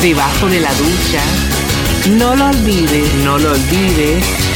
debajo de la ducha. No lo olvides, no lo olvides.